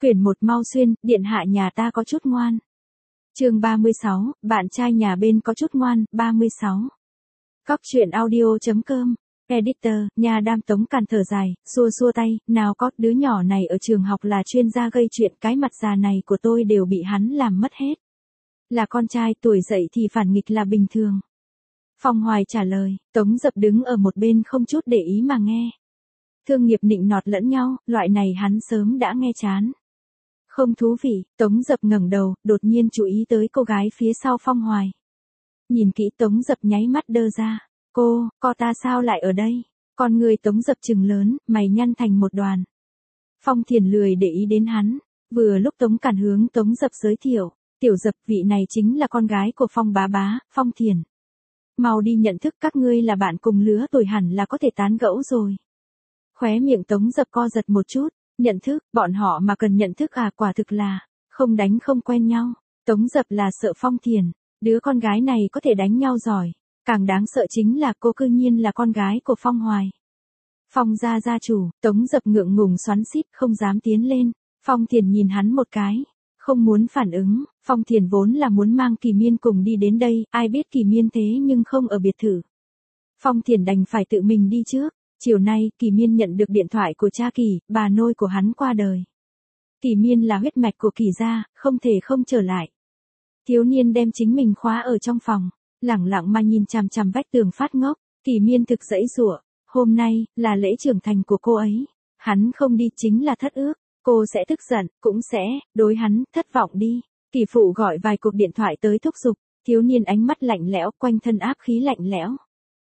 Quyển 1 mau xuyên, điện hạ nhà ta có chút ngoan. Chương 36, bạn trai nhà bên có chút ngoan, 36. Cóc truyện audio.com. Editor, nhà Đam Tống Càn thở dài, xua xua tay, nào có, đứa nhỏ này ở trường học là chuyên gia gây chuyện, cái mặt già này của tôi đều bị hắn làm mất hết. Là con trai, tuổi dậy thì phản nghịch là bình thường. Phong Hoài trả lời, Tống Dập đứng ở một bên không chút để ý mà nghe. Thương nghiệp nịnh nọt lẫn nhau, loại này hắn sớm đã nghe chán. Không thú vị, Tống Dập ngẩng đầu, đột nhiên chú ý tới cô gái phía sau Phong Hoài. Nhìn kỹ Tống Dập nháy mắt đơ ra, cô ta sao lại ở đây? Con người Tống Dập trừng lớn, mày nhăn thành một đoàn. Phong Thiền lười để ý đến hắn, vừa lúc Tống Càn hướng Tống Dập giới thiệu, Tiểu Dập vị này chính là con gái của Phong bá bá, Phong Thiền. Mau đi nhận thức, các ngươi là bạn cùng lứa tuổi hẳn là có thể tán gẫu rồi. Khóe miệng Tống Dập co giật một chút, nhận thức, bọn họ mà cần nhận thức à, quả thực là, không đánh không quen nhau. Tống Dập là sợ Phong Thiền, đứa con gái này có thể đánh nhau giỏi, càng đáng sợ chính là cô cư nhiên là con gái của Phong Hoài. Phong gia gia chủ, Tống Dập ngượng ngùng xoắn xít không dám tiến lên, Phong Thiền nhìn hắn một cái, không muốn phản ứng, Phong Thiền vốn là muốn mang Kỳ Miên cùng đi đến đây, ai biết Kỳ Miên thế nhưng không ở biệt thự. Phong Thiền đành phải tự mình đi trước. Chiều nay, Kỳ Miên nhận được điện thoại của cha Kỳ, bà nôi của hắn qua đời. Kỳ Miên là huyết mạch của Kỳ gia, không thể không trở lại. Thiếu niên đem chính mình khóa ở trong phòng, lẳng lặng mà nhìn chằm chằm vách tường phát ngốc. Kỳ Miên thực giãy giụa, hôm nay là lễ trưởng thành của cô ấy, hắn không đi chính là thất ước, cô sẽ tức giận, cũng sẽ đối hắn thất vọng đi. Kỳ phụ gọi vài cuộc điện thoại tới thúc giục, thiếu niên ánh mắt lạnh lẽo, quanh thân áp khí lạnh lẽo.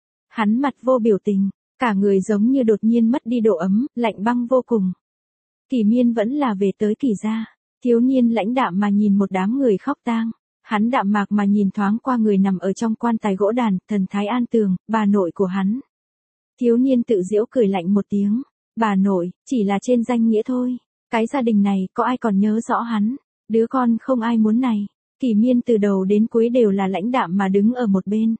Hắn mặt vô biểu tình. Cả người giống như đột nhiên mất đi độ ấm, lạnh băng vô cùng. Kỳ Miên vẫn là về tới Kỳ gia. Thiếu niên lãnh đạm mà nhìn một đám người khóc tang. Hắn đạm mạc mà nhìn thoáng qua người nằm ở trong quan tài gỗ đàn, thần thái an tường, bà nội của hắn. Thiếu niên tự giễu cười lạnh một tiếng. Bà nội, chỉ là trên danh nghĩa thôi. Cái gia đình này, có ai còn nhớ rõ hắn? Đứa con không ai muốn này. Kỳ Miên từ đầu đến cuối đều là lãnh đạm mà đứng ở một bên.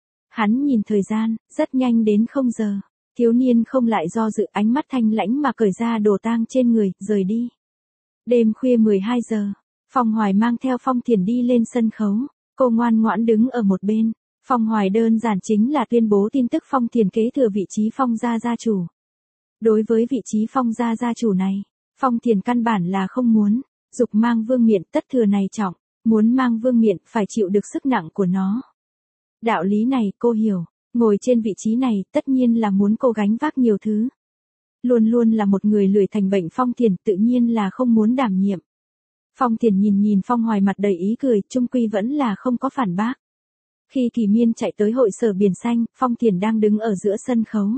Hắn nhìn thời gian, rất nhanh đến 0 giờ. Thiếu niên không lại do dự, ánh mắt thanh lãnh mà cởi ra đồ tang trên người, rời đi. Đêm khuya 12 giờ, Phong Hoài mang theo Phong Thiền đi lên sân khấu. Cô ngoan ngoãn đứng ở một bên. Phong Hoài đơn giản chính là tuyên bố tin tức Phong Thiền kế thừa vị trí Phong gia gia chủ. Đối với vị trí Phong gia gia chủ này, Phong Thiền căn bản là không muốn. Dục mang vương miện, tất thừa này trọng. Muốn mang vương miện phải chịu được sức nặng của nó. Đạo lý này cô hiểu. Ngồi trên vị trí này tất nhiên là muốn cô gánh vác nhiều thứ. Luôn luôn là một người lười thành bệnh, Phong Thiền tự nhiên là không muốn đảm nhiệm. Phong Thiền nhìn Phong Hoài mặt đầy ý cười, chung quy vẫn là không có phản bác. Khi Kỳ Miên chạy tới hội sở Biển Xanh, Phong Thiền đang đứng ở giữa sân khấu.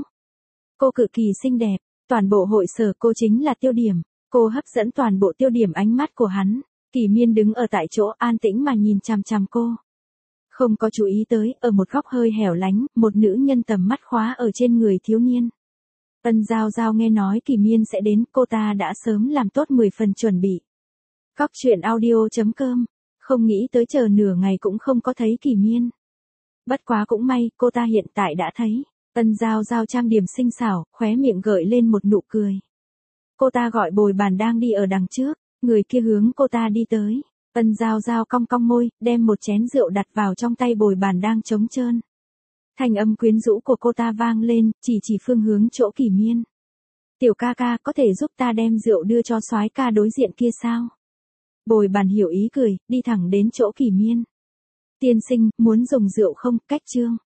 Cô cực kỳ xinh đẹp, toàn bộ hội sở cô chính là tiêu điểm, cô hấp dẫn toàn bộ tiêu điểm ánh mắt của hắn. Kỳ Miên đứng ở tại chỗ an tĩnh mà nhìn chằm chằm cô. Không có chú ý tới, ở một góc hơi hẻo lánh, một nữ nhân tầm mắt khóa ở trên người thiếu niên. Ân Giao Giao nghe nói Kỳ Miên sẽ đến, cô ta đã sớm làm tốt 10 phần chuẩn bị. Cóc truyện audio.com, không nghĩ tới chờ nửa ngày cũng không có thấy Kỳ Miên. Bất quá cũng may, cô ta hiện tại đã thấy. Ân Giao Giao trang điểm xinh xảo, khóe miệng gợi lên một nụ cười. Cô ta gọi bồi bàn đang đi ở đằng trước, người kia hướng cô ta đi tới. Ân Giao Giao cong cong môi, đem một chén rượu đặt vào trong tay bồi bàn đang trống trơn. Thanh âm quyến rũ của cô ta vang lên, chỉ phương hướng chỗ Kỳ Miên. Tiểu ca ca, có thể giúp ta đem rượu đưa cho soái ca đối diện kia sao? Bồi bàn hiểu ý cười, đi thẳng đến chỗ Kỳ Miên. Tiên sinh, muốn dùng rượu không? Cách chương.